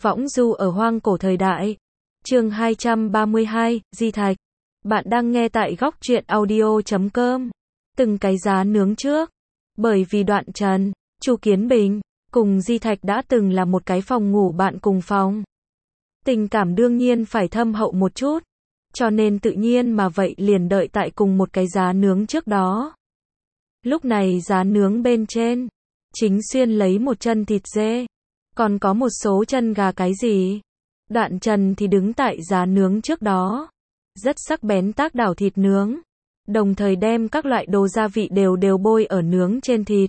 Võng du ở hoang cổ thời đại. Chương 232, Di Thạch. Bạn đang nghe tại góc truyện audio.com. Từng cái giá nướng trước. Bởi vì Đoạn Trần, Chu Kiến Bình cùng Di Thạch đã từng là một cái phòng ngủ bạn cùng phòng. Tình cảm đương nhiên phải thâm hậu một chút, cho nên tự nhiên mà vậy liền đợi tại cùng một cái giá nướng trước đó. Lúc này giá nướng bên trên chính xuyên lấy một chân thịt dê, còn có một số chân gà cái gì. Đoạn Trần thì đứng tại giá nướng trước đó, rất sắc bén tác đảo thịt nướng, đồng thời đem các loại đồ gia vị đều bôi ở nướng trên thịt.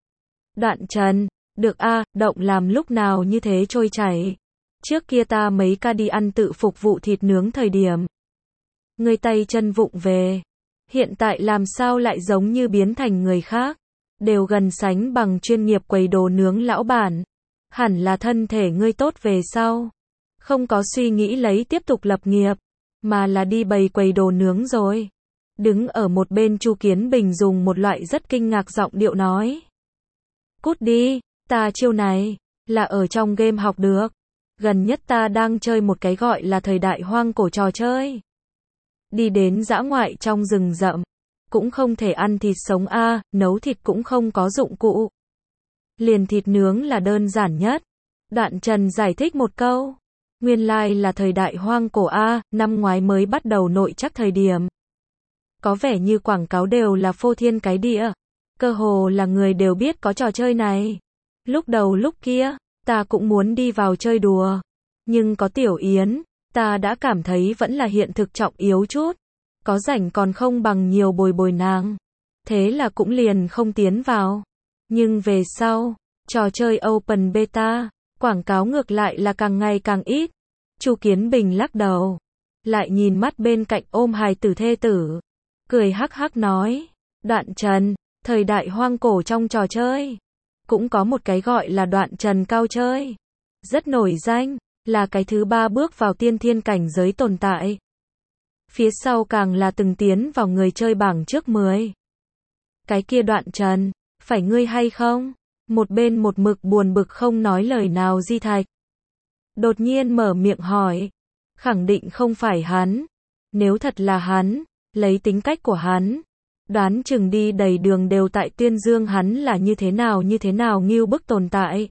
Đoạn Trần, được a, động làm lúc nào như thế trôi chảy. Trước kia ta mấy ca đi ăn tự phục vụ thịt nướng thời điểm, người tay chân vụng về, hiện tại làm sao lại giống như biến thành người khác, đều gần sánh bằng chuyên nghiệp quầy đồ nướng lão bản. Hẳn là thân thể ngươi tốt về sau, không có suy nghĩ lấy tiếp tục lập nghiệp, mà là đi bày quầy đồ nướng rồi. Đứng ở một bên Chu Kiến Bình dùng một loại rất kinh ngạc giọng điệu nói. Cút đi, ta chiêu này là ở trong game học được. Gần nhất ta đang chơi một cái gọi là thời đại hoang cổ trò chơi. Đi đến dã ngoại trong rừng rậm, cũng không thể ăn thịt sống a, nấu thịt cũng không có dụng cụ. Liền thịt nướng là đơn giản nhất. Đoạn Trần giải thích một câu. Nguyên lai là thời đại hoang cổ a, năm ngoái mới bắt đầu nội chắc thời điểm. Có vẻ như quảng cáo đều là phô thiên cái địa. Cơ hồ là người đều biết có trò chơi này. Lúc đầu lúc kia, ta cũng muốn đi vào chơi đùa. Nhưng có Tiểu Yến, ta đã cảm thấy vẫn là hiện thực trọng yếu chút. Có rảnh còn không bằng nhiều bồi nàng. Thế là cũng liền không tiến vào. Nhưng về sau, trò chơi Open Beta, quảng cáo ngược lại là càng ngày càng ít. Chu Kiến Bình lắc đầu, lại nhìn mắt bên cạnh ôm hài tử thê tử, cười hắc hắc nói, Đoạn Trần, thời đại hoang cổ trong trò chơi, cũng có một cái gọi là Đoạn Trần cao chơi, rất nổi danh, là cái thứ 3 bước vào tiên thiên cảnh giới tồn tại. Phía sau càng là từng tiến vào người chơi bảng trước 10. Cái kia Đoạn Trần, phải ngươi hay không? Một bên một mực buồn bực không nói lời nào Di Thạch đột nhiên mở miệng hỏi. Khẳng định không phải hắn. Nếu thật là hắn, lấy tính cách của hắn, đoán chừng đi đầy đường đều tại tuyên dương hắn là như thế nào ngưu bức tồn tại.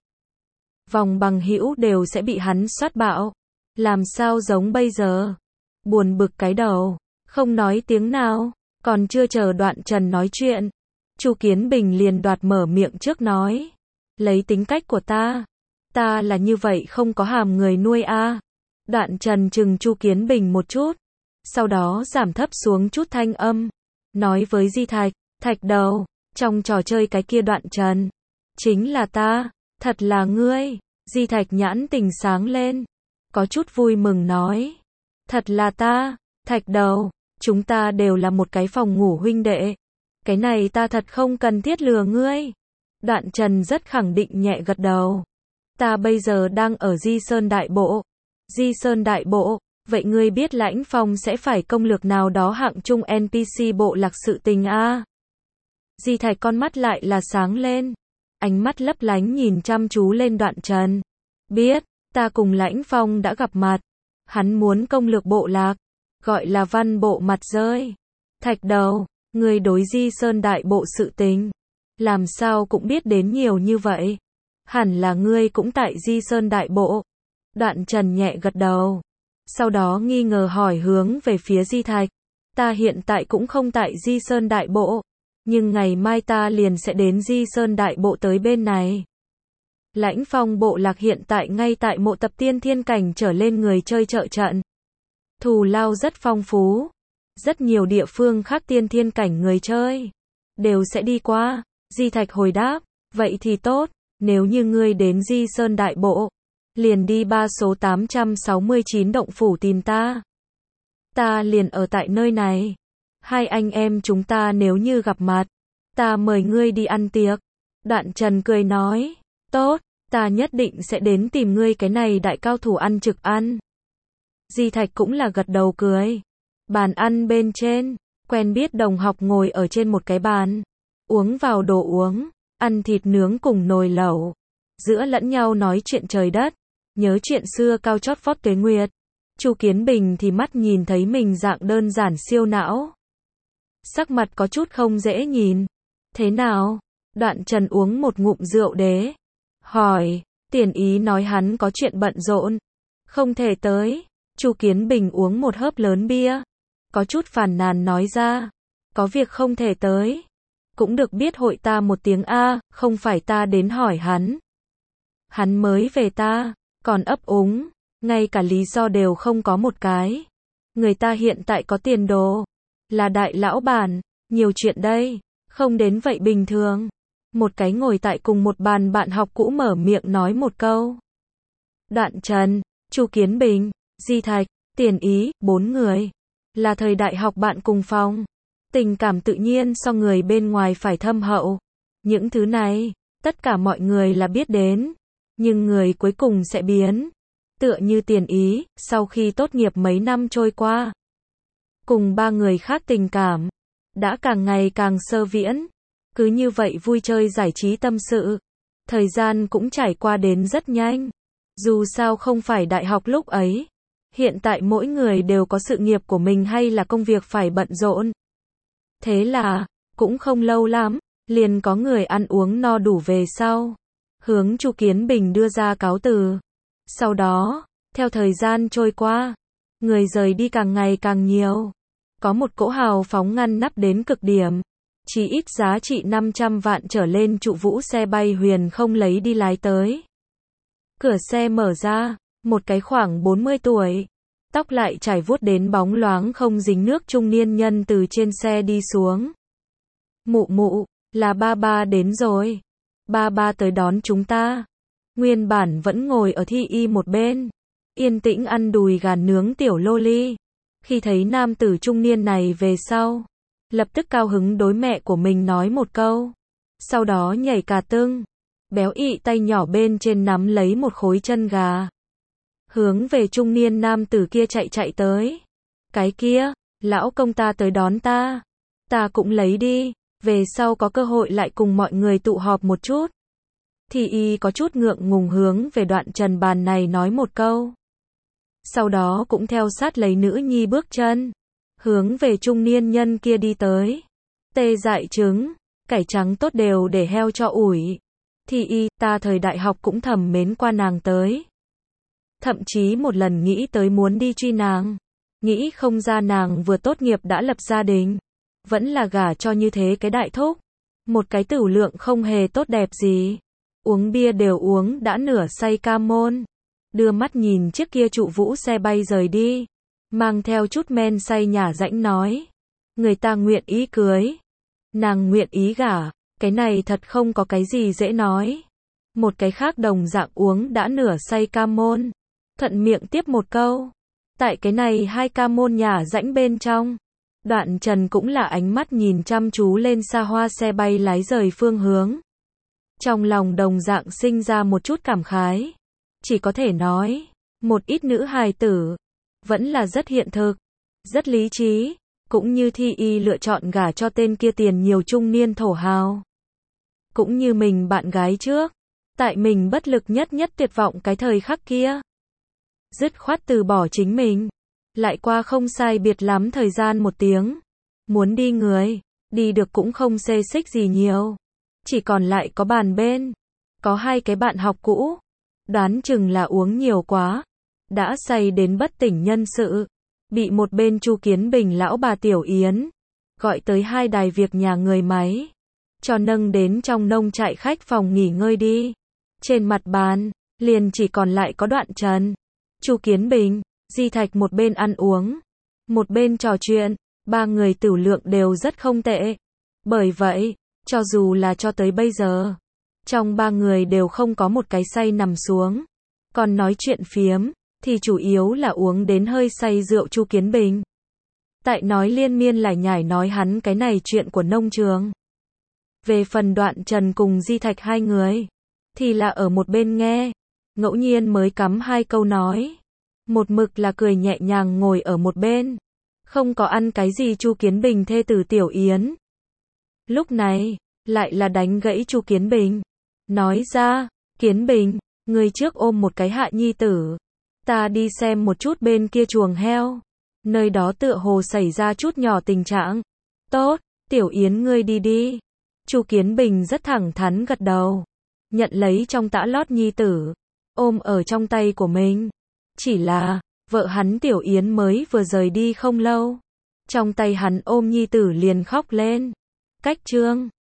Vòng bằng hữu đều sẽ bị hắn soát bạo. Làm sao giống bây giờ? Buồn bực cái đầu, không nói tiếng nào, còn chưa chờ Đoạn Trần nói chuyện. Chu Kiến Bình liền đoạt mở miệng trước nói. Lấy tính cách của ta là như vậy không có hàm người nuôi a. Đoạn Trần chừng Chu Kiến Bình một chút, sau đó giảm thấp xuống chút thanh âm, nói với Di Thạch, Thạch đầu, trong trò chơi cái kia Đoạn Trần, chính là ta, thật là ngươi. Di Thạch nhãn tình sáng lên, có chút vui mừng nói, thật là ta, Thạch đầu, chúng ta đều là một cái phòng ngủ huynh đệ. Cái này ta thật không cần thiết lừa ngươi. Đoạn Trần rất khẳng định nhẹ gật đầu. Ta bây giờ đang ở Di Sơn Đại Bộ. Di Sơn Đại Bộ, vậy ngươi biết Lãnh Phong sẽ phải công lược nào đó hạng trung NPC bộ lạc sự tình a? Di Thạch con mắt lại là sáng lên, ánh mắt lấp lánh nhìn chăm chú lên Đoạn Trần. Biết, ta cùng Lãnh Phong đã gặp mặt. Hắn muốn công lược bộ lạc, gọi là Văn Bộ mặt rơi. Thạch đầu, ngươi đối Di Sơn Đại Bộ sự tình, làm sao cũng biết đến nhiều như vậy? Hẳn là ngươi cũng tại Di Sơn Đại Bộ. Đoạn Trần nhẹ gật đầu, sau đó nghi ngờ hỏi hướng về phía Di Thạch. Ta hiện tại cũng không tại Di Sơn Đại Bộ, nhưng ngày mai ta liền sẽ đến Di Sơn Đại Bộ tới bên này. Lãnh Phong bộ lạc hiện tại ngay tại mộ tập tiên thiên cảnh trở lên người chơi trợ trận. Thù lao rất phong phú. Rất nhiều địa phương khác tiên thiên cảnh người chơi đều sẽ đi qua. Di Thạch hồi đáp, vậy thì tốt, nếu như ngươi đến Di Sơn Đại Bộ, liền đi 3 số 869 động phủ tìm ta. Ta liền ở tại nơi này. Hai anh em chúng ta nếu như gặp mặt, ta mời ngươi đi ăn tiệc. Đoạn Trần cười nói, tốt, ta nhất định sẽ đến tìm ngươi cái này đại cao thủ ăn trực ăn. Di Thạch cũng là gật đầu cười. Bàn ăn bên trên, quen biết đồng học ngồi ở trên một cái bàn, uống vào đồ uống, ăn thịt nướng cùng nồi lẩu, giữa lẫn nhau nói chuyện trời đất. nhớ chuyện xưa cao chót vót tuế nguyệt. Chu Kiến Bình thì mắt nhìn thấy mình dạng đơn giản siêu não. Sắc mặt có chút không dễ nhìn. Thế nào? Đoạn Trần uống một ngụm rượu đế. Hỏi, Tiền Ý nói hắn có chuyện bận rộn. Không thể tới. Chu Kiến Bình uống một hớp lớn bia. Có chút phàn nàn nói ra. Có việc không thể tới. Cũng được biết hội ta một tiếng A, không phải ta đến hỏi hắn. Hắn mới về ta, còn ấp úng, ngay cả lý do đều không có một cái. Người ta hiện tại có tiền đồ, là đại lão bản, nhiều chuyện đây, không đến vậy bình thường. Một cái ngồi tại cùng một bàn bạn học cũ mở miệng nói một câu. Đoạn Trần, Chu Kiến Bình, Di Thạch, Tiền Ý, 4 người. Là thời đại học bạn cùng phòng. Tình cảm tự nhiên so người bên ngoài phải thâm hậu. Những thứ này, tất cả mọi người là biết đến. Nhưng người cuối cùng sẽ biến. Tựa như Tiền Ý, sau khi tốt nghiệp mấy năm trôi qua. Cùng 3 người khác tình cảm. Đã càng ngày càng sơ viễn. Cứ như vậy vui chơi giải trí tâm sự. Thời gian cũng trải qua đến rất nhanh. Dù sao không phải đại học lúc ấy. Hiện tại mỗi người đều có sự nghiệp của mình hay là công việc phải bận rộn. Thế là, cũng không lâu lắm, liền có người ăn uống no đủ về sau. Hướng Chu Kiến Bình đưa ra cáo từ. Sau đó, theo thời gian trôi qua, người rời đi càng ngày càng nhiều. Có một cỗ hào phóng ngăn nắp đến cực điểm. Chỉ ít giá trị 500 vạn trở lên trụ vũ xe bay huyền không lấy đi lái tới. Cửa xe mở ra, một cái khoảng 40 tuổi. Tóc lại trải vuốt đến bóng loáng không dính nước trung niên nhân từ trên xe đi xuống. Mụ mụ, là ba ba đến rồi. Ba ba tới đón chúng ta. Nguyên bản vẫn ngồi ở Thi Y một bên. Yên tĩnh ăn đùi gà nướng tiểu loli. Khi thấy nam tử trung niên này về sau. Lập tức cao hứng đối mẹ của mình nói một câu. Sau đó nhảy cà tưng. Béo ị tay nhỏ bên trên nắm lấy một khối chân gà. Hướng về trung niên nam tử kia chạy tới. Cái kia, lão công ta tới đón ta. Ta cũng lấy đi, về sau có cơ hội lại cùng mọi người tụ họp một chút. Thì y có chút ngượng ngùng hướng về Đoạn Trần bàn này nói một câu. Sau đó cũng theo sát lấy nữ nhi bước chân. Hướng về trung niên nhân kia đi tới. Tê dại trứng, cải trắng tốt đều để heo cho ủi. Thì y, ta thời đại học cũng thầm mến qua nàng tới. Thậm chí một lần nghĩ tới muốn đi truy nàng. Nghĩ không ra nàng vừa tốt nghiệp đã lập gia đình. Vẫn là gả cho như thế cái đại thúc. Một cái tửu lượng không hề tốt đẹp gì. Uống bia đều uống đã nửa say ca môn. Đưa mắt nhìn chiếc kia trụ vũ xe bay rời đi. Mang theo chút men say nhả rãnh nói. Người ta nguyện ý cưới. Nàng nguyện ý gả. Cái này thật không có cái gì dễ nói. Một cái khác đồng dạng uống đã nửa say ca môn. Thuận miệng tiếp một câu. Tại cái này hai ca môn nhả rãnh bên trong. Đoạn Trần cũng là ánh mắt nhìn chăm chú lên xa hoa xe bay lái rời phương hướng. Trong lòng đồng dạng sinh ra một chút cảm khái. Chỉ có thể nói, một ít nữ hài tử, vẫn là rất hiện thực, rất lý trí, cũng như Thi Y lựa chọn gả cho tên kia tiền nhiều trung niên thổ hào. Cũng như mình bạn gái trước, tại mình bất lực nhất tuyệt vọng cái thời khắc kia. Dứt khoát từ bỏ chính mình. Lại qua không sai biệt lắm thời gian 1 tiếng. Muốn đi người, đi được cũng không xê xích gì nhiều. Chỉ còn lại có bàn bên. Có 2 cái bạn học cũ. Đoán chừng là uống nhiều quá. Đã say đến bất tỉnh nhân sự. Bị một bên Chu Kiến Bình lão bà Tiểu Yến. Gọi tới 2 đài việc nhà người máy. Cho nâng đến trong nông trại khách phòng nghỉ ngơi đi. Trên mặt bàn, liền chỉ còn lại có Đoạn Trần. Chu Kiến Bình, Di Thạch một bên ăn uống. Một bên trò chuyện. 3 người tửu lượng đều rất không tệ. Bởi vậy, cho dù là cho tới bây giờ, trong 3 người đều không có một cái say nằm xuống. Còn nói chuyện phiếm, thì chủ yếu là uống đến hơi say rượu Chu Kiến Bình. Tại nói liên miên lải nhải nói hắn cái này chuyện của nông trường. Về phần Đoạn Trần cùng Di Thạch 2 người, thì là ở một bên nghe, ngẫu nhiên mới cắm 2 câu nói. Một mực là cười nhẹ nhàng ngồi ở một bên. Không có ăn cái gì Chu Kiến Bình thê tử Tiểu Yến. Lúc này, lại là đánh gãy Chu Kiến Bình. Nói ra, Kiến Bình, Người trước ôm một cái hạ nhi tử. Ta đi xem một chút bên kia chuồng heo. Nơi đó tựa hồ xảy ra chút nhỏ tình trạng. Tốt, Tiểu Yến ngươi đi đi. Chu Kiến Bình rất thẳng thắn gật đầu. Nhận lấy trong tã lót nhi tử. Ôm ở trong tay của mình. Chỉ là, vợ hắn Tiểu Yến mới vừa rời đi không lâu. Trong tay hắn ôm nhi tử liền khóc lên. Cách chương